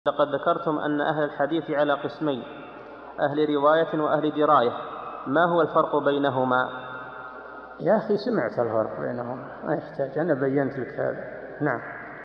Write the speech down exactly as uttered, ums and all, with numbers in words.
لقد ذكرتم أن أهل الحديث على قسمين، أهل رواية وأهل دراية، ما هو الفرق بينهما؟ يا أخي سمعت الفرق بينهما، ما يحتاج، أنا بينت لك هذا. نعم.